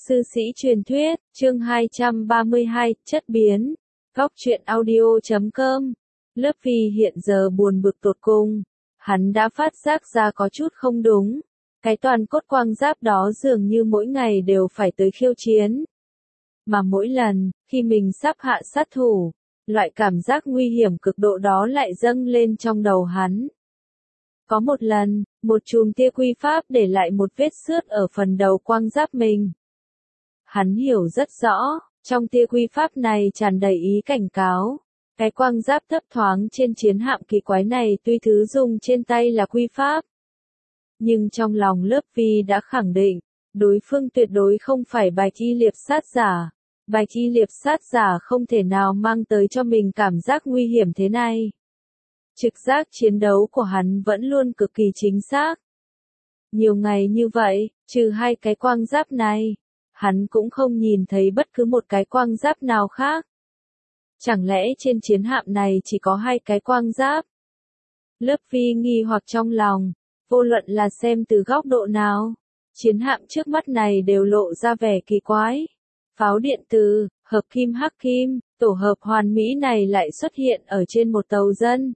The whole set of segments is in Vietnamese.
Sư sĩ truyền thuyết, chương 232, chất biến. Góc truyện audio.com. Lớp Vi hiện giờ buồn bực tột cùng. Hắn đã phát giác ra có chút không đúng. Cái toàn cốt quang giáp đó dường như mỗi ngày đều phải tới khiêu chiến. Mà mỗi lần, khi mình sắp hạ sát thủ, loại cảm giác nguy hiểm cực độ đó lại dâng lên trong đầu hắn. Có một lần, một chùm tia quy pháp để lại một vết xước ở phần đầu quang giáp mình. Hắn hiểu rất rõ, trong tia quy pháp này tràn đầy ý cảnh cáo. Cái quang giáp thấp thoáng trên chiến hạm kỳ quái này tuy thứ dùng trên tay là quy pháp. Nhưng trong lòng Lớp Vi đã khẳng định, đối phương tuyệt đối không phải Bạch Y Liệp sát giả. Bạch Y Liệp sát giả không thể nào mang tới cho mình cảm giác nguy hiểm thế này. Trực giác chiến đấu của hắn vẫn luôn cực kỳ chính xác. Nhiều ngày như vậy, trừ hai cái quang giáp này, hắn cũng không nhìn thấy bất cứ một cái quang giáp nào khác. Chẳng lẽ trên chiến hạm này chỉ có hai cái quang giáp? Lớp Vi nghi hoặc trong lòng, vô luận là xem từ góc độ nào, chiến hạm trước mắt này đều lộ ra vẻ kỳ quái. Pháo điện từ, hợp kim hắc kim, tổ hợp hoàn mỹ này lại xuất hiện ở trên một tàu dân.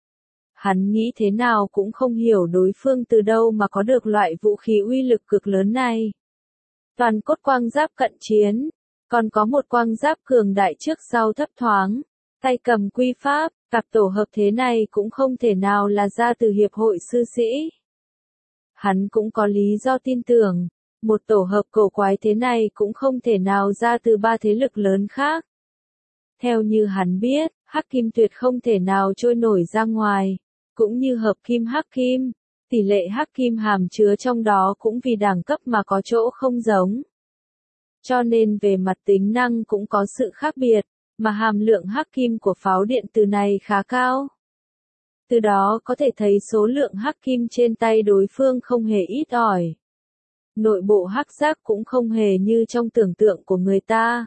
Hắn nghĩ thế nào cũng không hiểu đối phương từ đâu mà có được loại vũ khí uy lực cực lớn này. Toàn cốt quang giáp cận chiến, còn có một quang giáp cường đại trước sau thấp thoáng, tay cầm quy pháp, cặp tổ hợp thế này cũng không thể nào là ra từ hiệp hội sư sĩ. Hắn cũng có lý do tin tưởng, một tổ hợp cổ quái thế này cũng không thể nào ra từ ba thế lực lớn khác. Theo như hắn biết, hắc kim tuyệt không thể nào trôi nổi ra ngoài, cũng như hợp kim hắc kim, tỷ lệ hắc kim hàm chứa trong đó cũng vì đẳng cấp mà có chỗ không giống. Cho nên về mặt tính năng cũng có sự khác biệt, mà hàm lượng hắc kim của pháo điện từ này khá cao. Từ đó có thể thấy số lượng hắc kim trên tay đối phương không hề ít ỏi. Nội bộ hắc giác cũng không hề như trong tưởng tượng của người ta.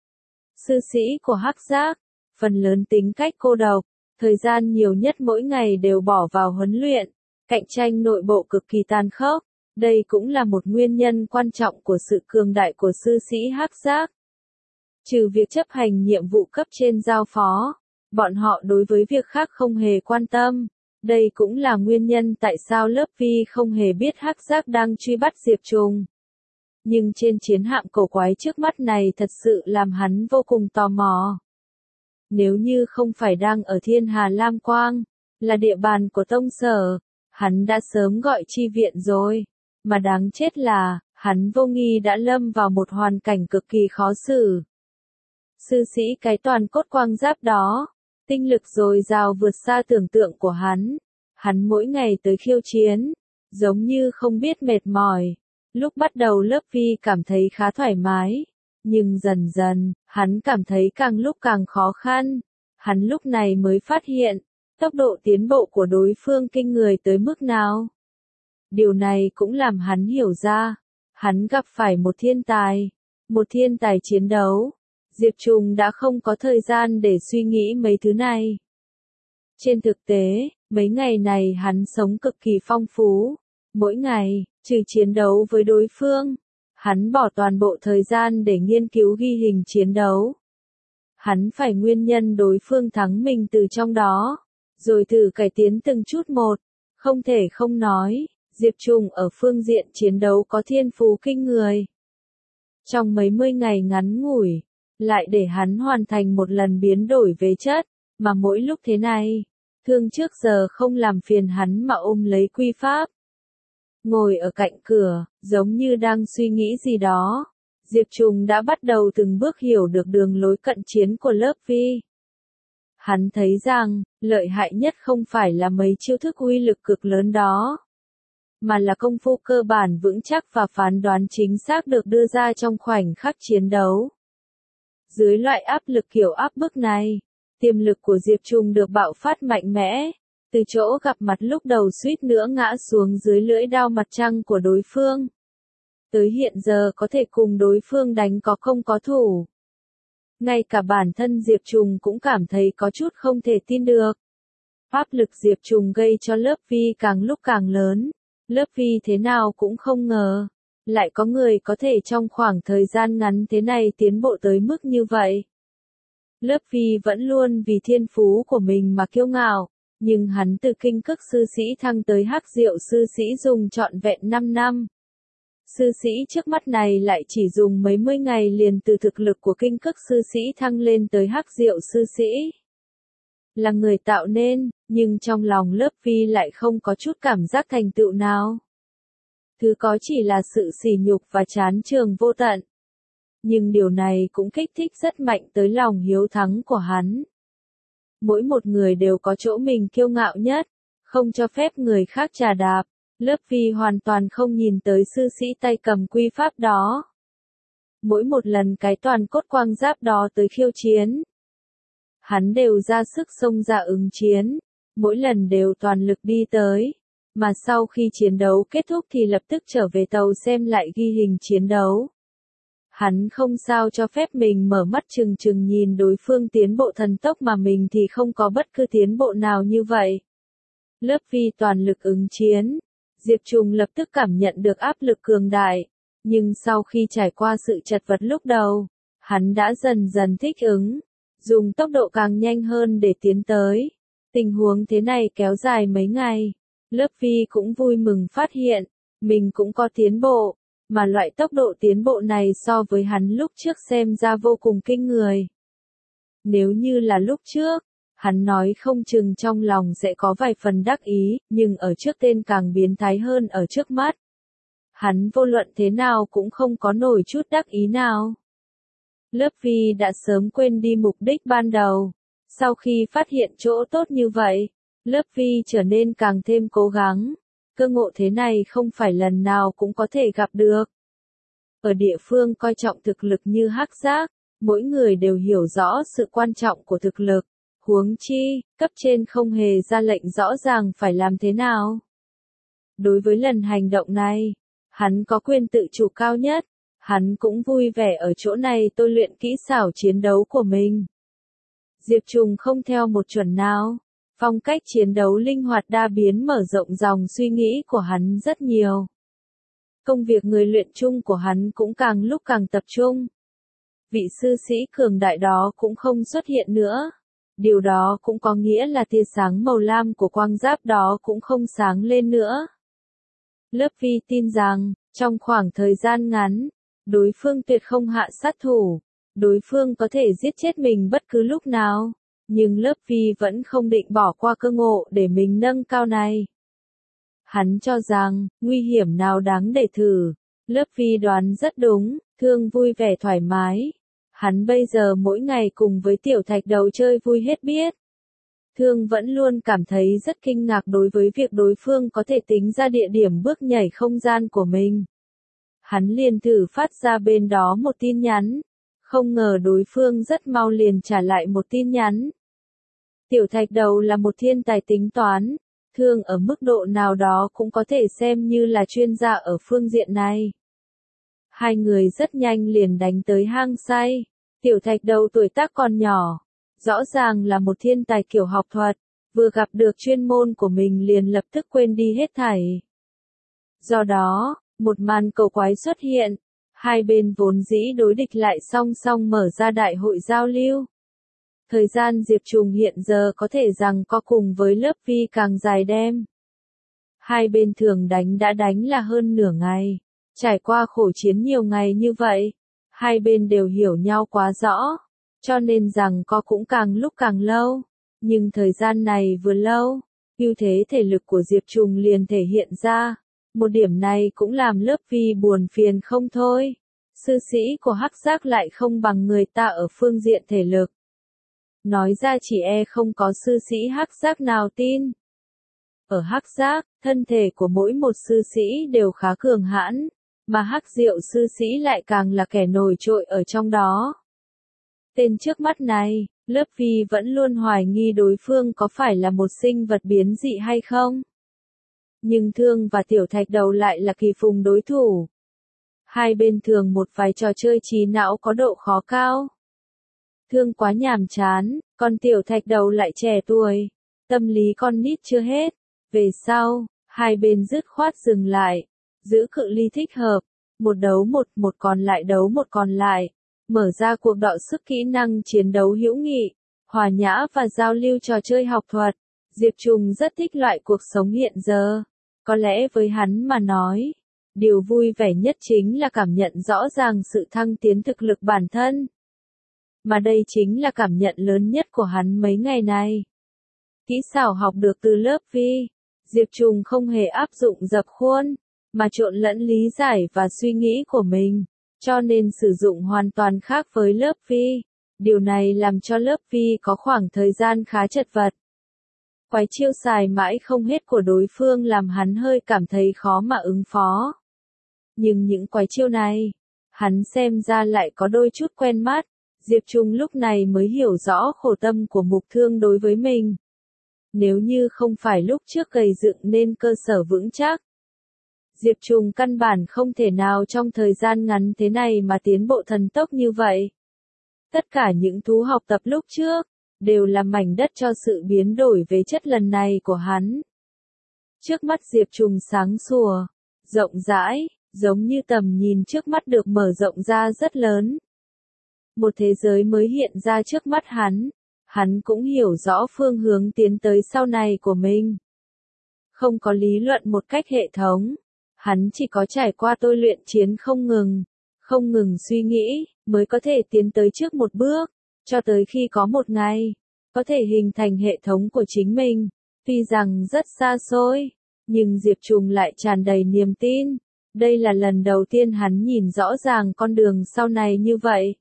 Sư sĩ của hắc giác, phần lớn tính cách cô độc, thời gian nhiều nhất mỗi ngày đều bỏ vào huấn luyện, cạnh tranh nội bộ cực kỳ tàn khốc. Đây cũng là một nguyên nhân quan trọng của sự cường đại của sư sĩ hắc giác. Trừ việc chấp hành nhiệm vụ cấp trên giao phó, bọn họ đối với việc khác không hề quan tâm. Đây cũng là nguyên nhân tại sao Lớp Vi không hề biết hắc giác đang truy bắt Diệp Trùng. Nhưng trên chiến hạm cổ quái trước mắt này thật sự làm hắn vô cùng tò mò. Nếu như không phải đang ở Thiên Hà Lam Quang, là địa bàn của Tông Sở, hắn đã sớm gọi chi viện rồi. Mà đáng chết là, hắn vô nghi đã lâm vào một hoàn cảnh cực kỳ khó xử. Sư sĩ cái toàn cốt quang giáp đó, tinh lực dồi dào vượt xa tưởng tượng của hắn. Hắn mỗi ngày tới khiêu chiến, giống như không biết mệt mỏi. Lúc bắt đầu Lớp Vi cảm thấy khá thoải mái, nhưng dần dần, hắn cảm thấy càng lúc càng khó khăn. Hắn lúc này mới phát hiện, tốc độ tiến bộ của đối phương kinh người tới mức nào. Điều này cũng làm hắn hiểu ra, hắn gặp phải một thiên tài chiến đấu. Diệp Trùng đã không có thời gian để suy nghĩ mấy thứ này. Trên thực tế, mấy ngày này hắn sống cực kỳ phong phú. Mỗi ngày, trừ chiến đấu với đối phương, hắn bỏ toàn bộ thời gian để nghiên cứu ghi hình chiến đấu. Hắn phải nguyên nhân đối phương thắng mình từ trong đó, rồi thử cải tiến từng chút một. Không thể không nói, Diệp Trùng ở phương diện chiến đấu có thiên phú kinh người. Trong mấy mươi ngày ngắn ngủi, lại để hắn hoàn thành một lần biến đổi về chất, mà mỗi lúc thế này, thương trước giờ không làm phiền hắn mà ôm lấy quy pháp. Ngồi ở cạnh cửa, giống như đang suy nghĩ gì đó, Diệp Trùng đã bắt đầu từng bước hiểu được đường lối cận chiến của Lớp Vi. Hắn thấy rằng, lợi hại nhất không phải là mấy chiêu thức uy lực cực lớn đó, mà là công phu cơ bản vững chắc và phán đoán chính xác được đưa ra trong khoảnh khắc chiến đấu. Dưới loại áp lực kiểu áp bức này, tiềm lực của Diệp Trùng được bạo phát mạnh mẽ, từ chỗ gặp mặt lúc đầu suýt nữa ngã xuống dưới lưỡi đao mặt trăng của đối phương. Tới hiện giờ có thể cùng đối phương đánh có công có thủ. Ngay cả bản thân Diệp Trùng cũng cảm thấy có chút không thể tin được. Áp lực Diệp Trùng gây cho Lớp Vi càng lúc càng lớn. Lớp Vi thế nào cũng không ngờ, lại có người có thể trong khoảng thời gian ngắn thế này tiến bộ tới mức như vậy. Lớp Vi vẫn luôn vì thiên phú của mình mà kiêu ngạo, nhưng hắn từ kinh cức sư sĩ thăng tới hắc diệu sư sĩ dùng trọn vẹn 5 năm. Sư sĩ trước mắt này lại chỉ dùng mấy mươi ngày liền từ thực lực của kinh cức sư sĩ thăng lên tới hắc diệu sư sĩ. Là người tạo nên, nhưng trong lòng lớp Vi lại không có chút cảm giác thành tựu nào. Thứ có chỉ là sự sỉ nhục và chán trường vô tận. Nhưng điều này cũng kích thích rất mạnh tới lòng hiếu thắng của hắn. Mỗi một người đều có chỗ mình kiêu ngạo nhất, không cho phép người khác trà đạp. Lớp Vi hoàn toàn không nhìn tới sư sĩ tay cầm quy pháp đó. Mỗi một lần cái toàn cốt quang giáp đó tới khiêu chiến, hắn đều ra sức xông ra ứng chiến, mỗi lần đều toàn lực đi tới, mà sau khi chiến đấu kết thúc thì lập tức trở về tàu xem lại ghi hình chiến đấu. Hắn không sao cho phép mình mở mắt trừng trừng nhìn đối phương tiến bộ thần tốc mà mình thì không có bất cứ tiến bộ nào như vậy. Lớp Vi toàn lực ứng chiến, Diệp Trùng lập tức cảm nhận được áp lực cường đại, nhưng sau khi trải qua sự chật vật lúc đầu, hắn đã dần dần thích ứng, dùng tốc độ càng nhanh hơn để tiến tới. Tình huống thế này kéo dài mấy ngày, lớp Vi cũng vui mừng phát hiện, mình cũng có tiến bộ, mà loại tốc độ tiến bộ này so với hắn lúc trước xem ra vô cùng kinh người. Nếu như là lúc trước, hắn nói không chừng trong lòng sẽ có vài phần đắc ý, nhưng ở trước tên càng biến thái hơn ở trước mắt. Hắn vô luận thế nào cũng không có nổi chút đắc ý nào. Lớp Vi đã sớm quên đi mục đích ban đầu. Sau khi phát hiện chỗ tốt như vậy, lớp Vi trở nên càng thêm cố gắng. Cơ ngộ thế này không phải lần nào cũng có thể gặp được. Ở địa phương coi trọng thực lực như Hắc Giác, mỗi người đều hiểu rõ sự quan trọng của thực lực. Huống chi, cấp trên không hề ra lệnh rõ ràng phải làm thế nào. Đối với lần hành động này, hắn có quyền tự chủ cao nhất, hắn cũng vui vẻ ở chỗ này tôi luyện kỹ xảo chiến đấu của mình. Diệp Trùng không theo một chuẩn nào, phong cách chiến đấu linh hoạt đa biến mở rộng dòng suy nghĩ của hắn rất nhiều. Công việc người luyện chung của hắn cũng càng lúc càng tập trung. Vị sư sĩ cường đại đó cũng không xuất hiện nữa. Điều đó cũng có nghĩa là tia sáng màu lam của quang giáp đó cũng không sáng lên nữa. Lớp Vi tin rằng, trong khoảng thời gian ngắn, đối phương tuyệt không hạ sát thủ, đối phương có thể giết chết mình bất cứ lúc nào, nhưng lớp Vi vẫn không định bỏ qua cơ ngộ để mình nâng cao này. Hắn cho rằng, nguy hiểm nào đáng để thử, lớp Vi đoán rất đúng, Thương vui vẻ thoải mái. Hắn bây giờ mỗi ngày cùng với tiểu thạch đầu chơi vui hết biết. Thương vẫn luôn cảm thấy rất kinh ngạc đối với việc đối phương có thể tính ra địa điểm bước nhảy không gian của mình. Hắn liền thử phát ra bên đó một tin nhắn. Không ngờ đối phương rất mau liền trả lại một tin nhắn. Tiểu thạch đầu là một thiên tài tính toán. Thương ở mức độ nào đó cũng có thể xem như là chuyên gia ở phương diện này. Hai người rất nhanh liền đánh tới hang say. Tiểu thạch đầu tuổi tác còn nhỏ, rõ ràng là một thiên tài kiểu học thuật, vừa gặp được chuyên môn của mình liền lập tức quên đi hết thảy. Do đó, một màn cầu quái xuất hiện, hai bên vốn dĩ đối địch lại song song mở ra đại hội giao lưu. Thời gian Diệp Trùng hiện giờ có thể rằng có cùng với lớp Vi càng dài đêm. Hai bên thường đã đánh là hơn nửa ngày, trải qua khổ chiến nhiều ngày như vậy. Hai bên đều hiểu nhau quá rõ, cho nên rằng có cũng càng lúc càng lâu. Nhưng thời gian này vừa lâu, ưu thế thể lực của Diệp Trùng liền thể hiện ra. Một điểm này cũng làm lớp Vi buồn phiền không thôi. Sư sĩ của Hắc Giác lại không bằng người ta ở phương diện thể lực. Nói ra chỉ không có sư sĩ Hắc Giác nào tin. Ở Hắc Giác, thân thể của mỗi một sư sĩ đều khá cường hãn. Mà Hắc Diệu sư sĩ lại càng là kẻ nổi trội ở trong đó. Tên trước mắt này, lớp Vi vẫn luôn hoài nghi đối phương có phải là một sinh vật biến dị hay không. Nhưng Thương và Tiểu Thạch Đầu lại là kỳ phùng đối thủ. Hai bên thường một vài trò chơi trí não có độ khó cao. Thương quá nhàm chán, còn Tiểu Thạch Đầu lại trẻ tuổi. Tâm lý con nít chưa hết. Về sau, hai bên dứt khoát dừng lại. Giữ cự ly thích hợp, một đấu một còn lại đấu một còn lại, mở ra cuộc đọ sức kỹ năng chiến đấu hữu nghị, hòa nhã và giao lưu trò chơi học thuật. Diệp Trùng rất thích loại cuộc sống hiện giờ. Có lẽ với hắn mà nói, điều vui vẻ nhất chính là cảm nhận rõ ràng sự thăng tiến thực lực bản thân. Mà đây chính là cảm nhận lớn nhất của hắn mấy ngày nay. Kỹ xảo học được từ lớp Vi, Diệp Trùng không hề áp dụng dập khuôn, mà trộn lẫn lý giải và suy nghĩ của mình, cho nên sử dụng hoàn toàn khác với lớp Vi. Điều này làm cho lớp Vi có khoảng thời gian khá chật vật. Quái chiêu xài mãi không hết của đối phương làm hắn hơi cảm thấy khó mà ứng phó. Nhưng những quái chiêu này, hắn xem ra lại có đôi chút quen mắt. Diệp Trùng lúc này mới hiểu rõ khổ tâm của Mục Thương đối với mình. Nếu như không phải lúc trước gầy dựng nên cơ sở vững chắc, Diệp Trùng căn bản không thể nào trong thời gian ngắn thế này mà tiến bộ thần tốc như vậy. Tất cả những thú học tập lúc trước, đều là mảnh đất cho sự biến đổi về chất lần này của hắn. Trước mắt Diệp Trùng sáng sủa, rộng rãi, giống như tầm nhìn trước mắt được mở rộng ra rất lớn. Một thế giới mới hiện ra trước mắt hắn cũng hiểu rõ phương hướng tiến tới sau này của mình. Không có lý luận một cách hệ thống, hắn chỉ có trải qua tôi luyện chiến không ngừng suy nghĩ, mới có thể tiến tới trước một bước, cho tới khi có một ngày, có thể hình thành hệ thống của chính mình. Tuy rằng rất xa xôi, nhưng Diệp Trùng lại tràn đầy niềm tin. Đây là lần đầu tiên hắn nhìn rõ ràng con đường sau này như vậy.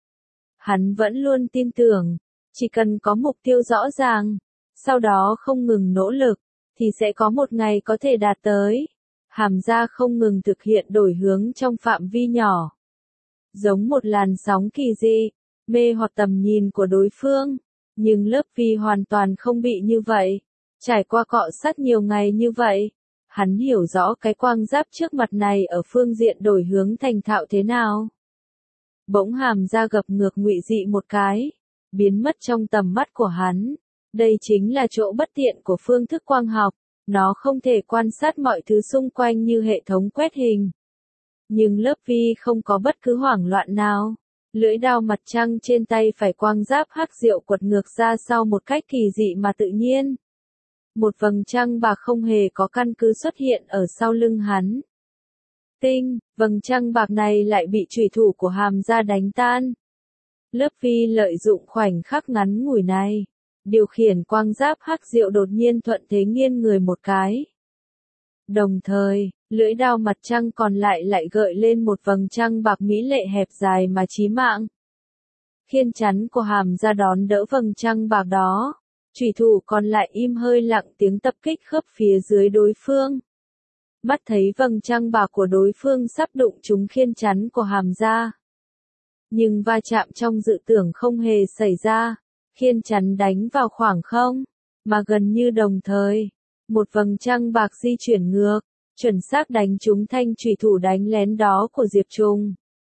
Hắn vẫn luôn tin tưởng, chỉ cần có mục tiêu rõ ràng, sau đó không ngừng nỗ lực, thì sẽ có một ngày có thể đạt tới. Hàm Gia không ngừng thực hiện đổi hướng trong phạm vi nhỏ. Giống một làn sóng kỳ dị, mê hoặc tầm nhìn của đối phương, nhưng lớp Vi hoàn toàn không bị như vậy. Trải qua cọ sát nhiều ngày như vậy, hắn hiểu rõ cái quang giáp trước mặt này ở phương diện đổi hướng thành thạo thế nào. Bỗng Hàm Gia gập ngược ngụy dị một cái, biến mất trong tầm mắt của hắn. Đây chính là chỗ bất tiện của phương thức quang học, nó không thể quan sát mọi thứ xung quanh như hệ thống quét hình. Nhưng lớp Vi không có bất cứ hoảng loạn nào. Lưỡi đao mặt trăng trên tay phải quang giáp hắc diệu quật ngược ra sau một cách kỳ dị mà tự nhiên. Một vầng trăng bạc không hề có căn cứ xuất hiện ở sau lưng hắn. Vầng trăng bạc này lại bị chủy thủ của Hàm Gia đánh tan. Lớp Vi lợi dụng khoảnh khắc ngắn ngủi này, điều khiển quang giáp hắc diệu đột nhiên thuận thế nghiêng người một cái. Đồng thời, lưỡi đao mặt trăng còn lại gợi lên một vầng trăng bạc mỹ lệ hẹp dài mà chí mạng. Khiên chắn của Hàm Gia đón đỡ vầng trăng bạc đó, chủy thủ còn lại im hơi lặng tiếng tập kích khớp phía dưới đối phương. Mắt thấy vầng trăng bạc của đối phương sắp đụng trúng khiên chắn của Hàm Gia. Nhưng va chạm trong dự tưởng không hề xảy ra, khiên chắn đánh vào khoảng không, mà gần như đồng thời, một vầng trăng bạc di chuyển ngược, chuẩn xác đánh trúng thanh chủy thủ đánh lén đó của Diệp Trùng.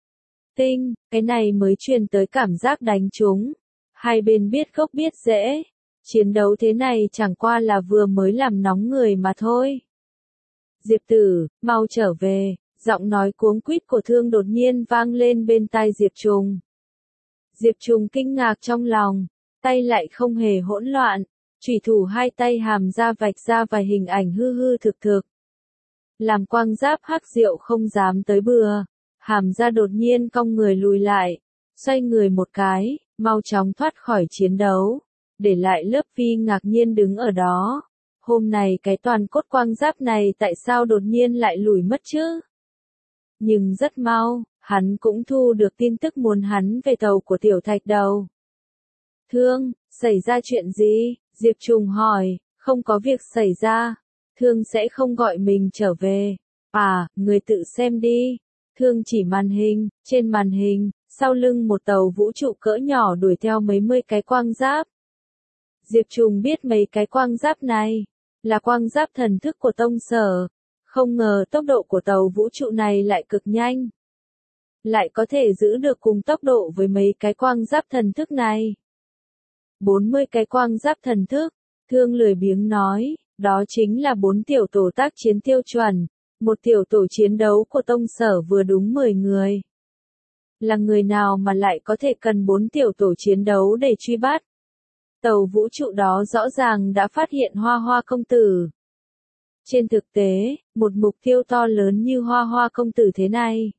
Cái này mới truyền tới cảm giác đánh trúng. Hai bên biết gốc biết rễ, chiến đấu thế này chẳng qua là vừa mới làm nóng người mà thôi. Diệp tử, mau trở về, giọng nói cuống quýt của Thương đột nhiên vang lên bên tai Diệp Trùng. Diệp Trùng kinh ngạc trong lòng, tay lại không hề hỗn loạn, chủy thủ hai tay Hàm Gia vạch ra vài hình ảnh hư hư thực thực. Làm quang giáp hắc diệu không dám tới bừa, Hàm Gia đột nhiên cong người lùi lại, xoay người một cái, mau chóng thoát khỏi chiến đấu, để lại lớp Vi ngạc nhiên đứng ở đó. Hôm này cái toàn cốt quang giáp này tại sao đột nhiên lại lùi mất chứ? Nhưng rất mau, hắn cũng thu được tin tức muốn hắn về tàu của Tiểu Thạch Đầu. Thương, xảy ra chuyện gì? Diệp Trùng hỏi. Không có việc xảy ra. Thương sẽ không gọi mình trở về. À, người tự xem đi. Thương chỉ màn hình, trên màn hình, sau lưng một tàu vũ trụ cỡ nhỏ đuổi theo mấy mươi cái quang giáp. Diệp Trùng biết mấy cái quang giáp này là quang giáp thần thức của Tông Sở. Không ngờ tốc độ của tàu vũ trụ này lại cực nhanh. Lại có thể giữ được cùng tốc độ với mấy cái quang giáp thần thức này. 40 cái quang giáp thần thức, Thương lười biếng nói, đó chính là 4 tiểu tổ tác chiến tiêu chuẩn, Một tiểu tổ chiến đấu của tông sở vừa đúng 10 người. Là người nào mà lại có thể cần 4 tiểu tổ chiến đấu để truy bắt? Tàu vũ trụ đó rõ ràng đã phát hiện Hoa Hoa công tử. Trên thực tế, một mục tiêu to lớn như Hoa Hoa công tử thế này,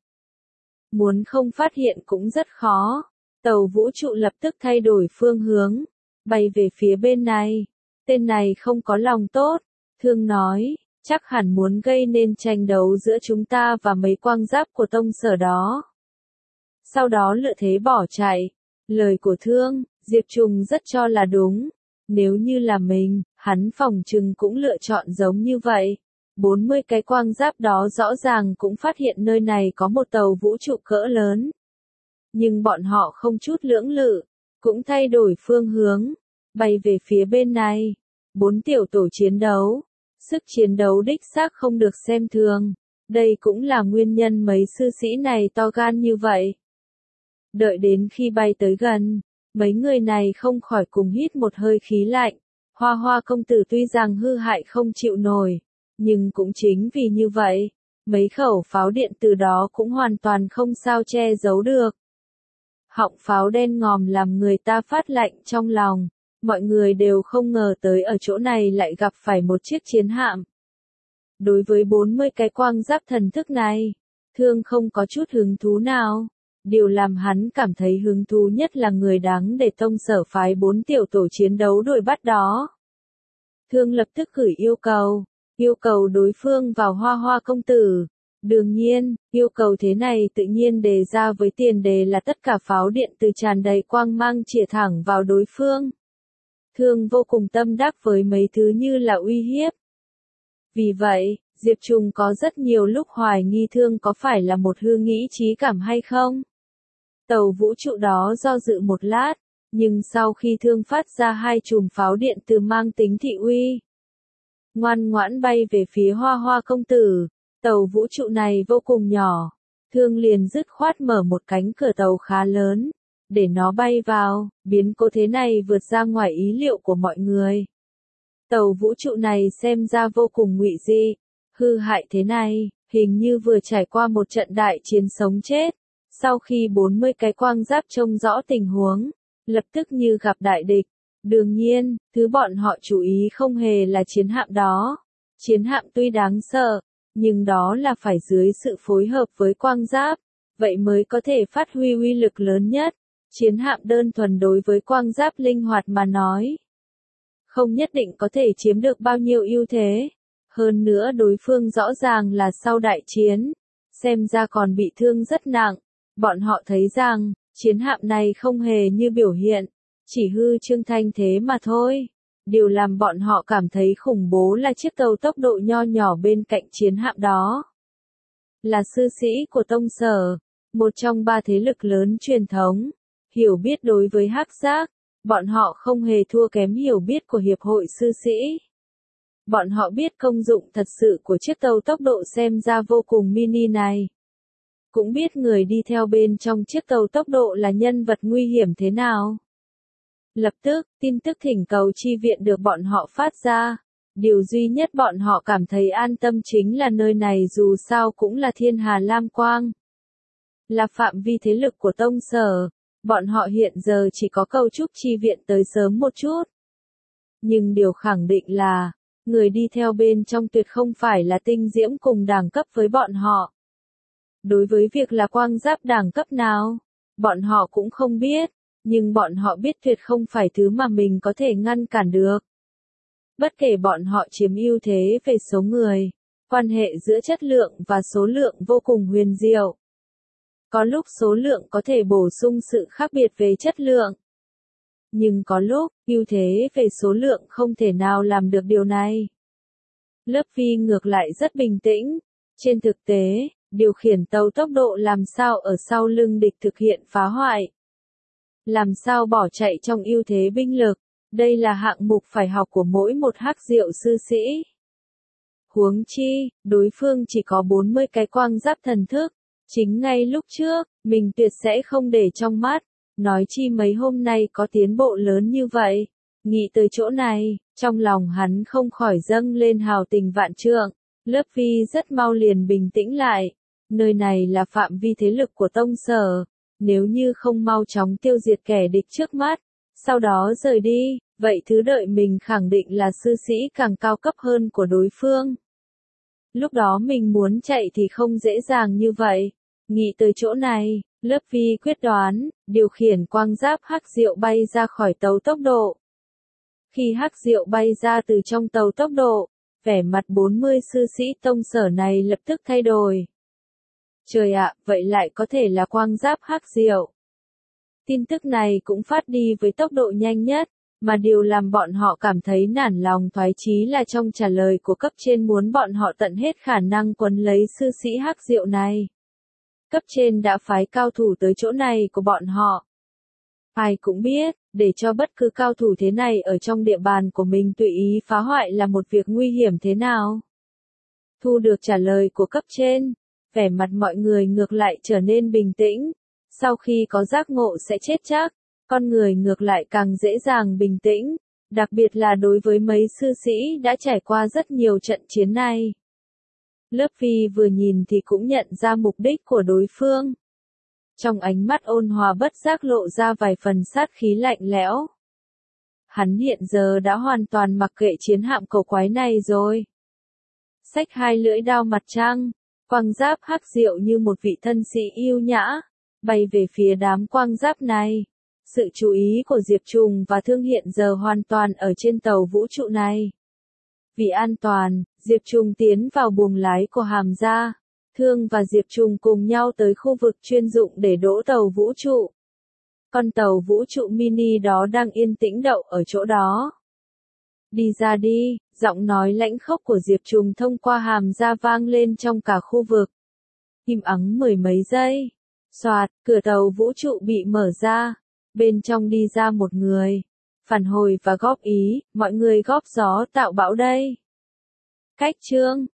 muốn không phát hiện cũng rất khó. Tàu vũ trụ lập tức thay đổi phương hướng, bay về phía bên này. Tên này không có lòng tốt, Thương nói, chắc hẳn muốn gây nên tranh đấu giữa chúng ta và mấy quang giáp của tông sở đó. Sau đó lựa thế bỏ chạy. Lời của Thương, Diệp Trùng rất cho là đúng. Nếu như là mình, hắn phỏng chừng cũng lựa chọn giống như vậy. 40 cái quang giáp đó rõ ràng cũng phát hiện nơi này có một tàu vũ trụ cỡ lớn. Nhưng bọn họ không chút lưỡng lự, cũng thay đổi phương hướng, bay về phía bên này. 4 tiểu tổ chiến đấu, sức chiến đấu đích xác không được xem thường. Đây cũng là nguyên nhân mấy sư sĩ này to gan như vậy. Đợi đến khi bay tới gần, mấy người này không khỏi cùng hít một hơi khí lạnh. Hoa Hoa công tử tuy rằng hư hại không chịu nổi, nhưng cũng chính vì như vậy, mấy khẩu pháo điện từ đó cũng hoàn toàn không sao che giấu được. Họng pháo đen ngòm làm người ta phát lạnh trong lòng, mọi người đều không ngờ tới ở chỗ này lại gặp phải một chiếc chiến hạm. Đối với 40 cái quang giáp thần thức này, Thương không có chút hứng thú nào. Điều làm hắn cảm thấy hứng thú nhất là người đáng để tông sở phái 4 tiểu tổ chiến đấu đuổi bắt đó. Thương lập tức gửi yêu cầu đối phương vào Hoa Hoa công tử. Đương nhiên, yêu cầu thế này tự nhiên đề ra với tiền đề là tất cả pháo điện từ tràn đầy quang mang chĩa thẳng vào đối phương. Thương vô cùng tâm đắc với mấy thứ như là uy hiếp. Vì vậy, Diệp Trùng có rất nhiều lúc hoài nghi Thương có phải là một hư nghĩ trí cảm hay không. Tàu vũ trụ đó do dự một lát, nhưng sau khi Thương phát ra 2 chùm pháo điện từ mang tính thị uy, ngoan ngoãn bay về phía Hoa Hoa công tử. Tàu vũ trụ này vô cùng nhỏ, Thương liền dứt khoát mở một cánh cửa tàu khá lớn, để nó bay vào. Biến cố thế này vượt ra ngoài ý liệu của mọi người. Tàu vũ trụ này xem ra vô cùng ngụy dị, hư hại thế này, hình như vừa trải qua một trận đại chiến sống chết. Sau khi 40 cái quang giáp trông rõ tình huống, lập tức như gặp đại địch. Đương nhiên, thứ bọn họ chú ý không hề là chiến hạm đó. Chiến hạm tuy đáng sợ, nhưng đó là phải dưới sự phối hợp với quang giáp, vậy mới có thể phát huy uy lực lớn nhất. Chiến hạm đơn thuần đối với quang giáp linh hoạt mà nói, không nhất định có thể chiếm được bao nhiêu ưu thế. Hơn nữa đối phương rõ ràng là sau đại chiến, xem ra còn bị thương rất nặng. Bọn họ thấy rằng, chiến hạm này không hề như biểu hiện, chỉ hư trương thanh thế mà thôi. Điều làm bọn họ cảm thấy khủng bố là chiếc tàu tốc độ nho nhỏ bên cạnh chiến hạm đó. Là sư sĩ của tông sở, một trong 3 thế lực lớn truyền thống, hiểu biết đối với hắc giác, bọn họ không hề thua kém hiểu biết của hiệp hội sư sĩ. Bọn họ biết công dụng thật sự của chiếc tàu tốc độ xem ra vô cùng mini này. Cũng biết người đi theo bên trong chiếc tàu tốc độ là nhân vật nguy hiểm thế nào. Lập tức, tin tức thỉnh cầu chi viện được bọn họ phát ra. Điều duy nhất bọn họ cảm thấy an tâm chính là nơi này dù sao cũng là Thiên Hà Lam Quang. Là phạm vi thế lực của tông sở, bọn họ hiện giờ chỉ có cầu chúc chi viện tới sớm một chút. Nhưng điều khẳng định là, người đi theo bên trong tuyệt không phải là tinh diễm cùng đẳng cấp với bọn họ. Đối với việc là quang giáp đẳng cấp nào, bọn họ cũng không biết, nhưng bọn họ biết tuyệt không phải thứ mà mình có thể ngăn cản được. Bất kể bọn họ chiếm ưu thế về số người, quan hệ giữa chất lượng và số lượng vô cùng huyền diệu. Có lúc số lượng có thể bổ sung sự khác biệt về chất lượng. Nhưng có lúc, ưu thế về số lượng không thể nào làm được điều này. Lớp Vi ngược lại rất bình tĩnh. Trên thực tế, điều khiển tàu tốc độ làm sao ở sau lưng địch thực hiện phá hoại. Làm sao bỏ chạy trong ưu thế binh lực. Đây là hạng mục phải học của mỗi một hắc diệu sư sĩ. Huống chi, đối phương chỉ có 40 cái quang giáp thần thức. Chính ngay lúc trước, mình tuyệt sẽ không để trong mắt. Nói chi mấy hôm nay có tiến bộ lớn như vậy. Nghĩ tới chỗ này, trong lòng hắn không khỏi dâng lên hào tình vạn trượng. Lớp Vi rất mau liền bình tĩnh lại. Nơi này là phạm vi thế lực của tông sở. Nếu như không mau chóng tiêu diệt kẻ địch trước mắt, sau đó rời đi, vậy thứ đợi mình khẳng định là sư sĩ càng cao cấp hơn của đối phương. Lúc đó mình muốn chạy thì không dễ dàng như vậy. Nghĩ tới chỗ này, Lớp Vi quyết đoán, điều khiển quang giáp hắc diệu bay ra khỏi tàu tốc độ. Khi hắc diệu bay ra từ trong tàu tốc độ, vẻ mặt 40 sư sĩ tông sở này lập tức thay đổi. Trời ạ, vậy lại có thể là quang giáp hắc diệu. Tin tức này cũng phát đi với tốc độ nhanh nhất, mà điều làm bọn họ cảm thấy nản lòng thoái chí là trong trả lời của cấp trên muốn bọn họ tận hết khả năng quấn lấy sư sĩ hắc diệu này. Cấp trên đã phái cao thủ tới chỗ này của bọn họ. Ai cũng biết, để cho bất cứ cao thủ thế này ở trong địa bàn của mình tùy ý phá hoại là một việc nguy hiểm thế nào. Thu được trả lời của cấp trên, vẻ mặt mọi người ngược lại trở nên bình tĩnh. Sau khi có giác ngộ sẽ chết chắc, con người ngược lại càng dễ dàng bình tĩnh, đặc biệt là đối với mấy sư sĩ đã trải qua rất nhiều trận chiến này. Lớp Vi vừa nhìn thì cũng nhận ra mục đích của đối phương. Trong ánh mắt ôn hòa bất giác lộ ra vài phần sát khí lạnh lẽo. Hắn hiện giờ đã hoàn toàn mặc kệ chiến hạm cầu quái này rồi. Xách hai lưỡi đao mặt trăng, quang giáp hắc diệu như một vị thân sĩ yêu nhã, bay về phía đám quang giáp này. Sự chú ý của Diệp Trùng và Thương hiện giờ hoàn toàn ở trên tàu vũ trụ này. Vì an toàn, Diệp Trùng tiến vào buồng lái của hàm gia. Thương và Diệp Trùng cùng nhau tới khu vực chuyên dụng để đỗ tàu vũ trụ. Con tàu vũ trụ mini đó đang yên tĩnh đậu ở chỗ đó. Đi ra đi, giọng nói lãnh khốc của Diệp Trùng thông qua hàm gia vang lên trong cả khu vực. Im ắng mười mấy giây. Soạt, cửa tàu vũ trụ bị mở ra. Bên trong đi ra một người. Phản hồi và góp ý, mọi người góp gió tạo bão đây. Cách chương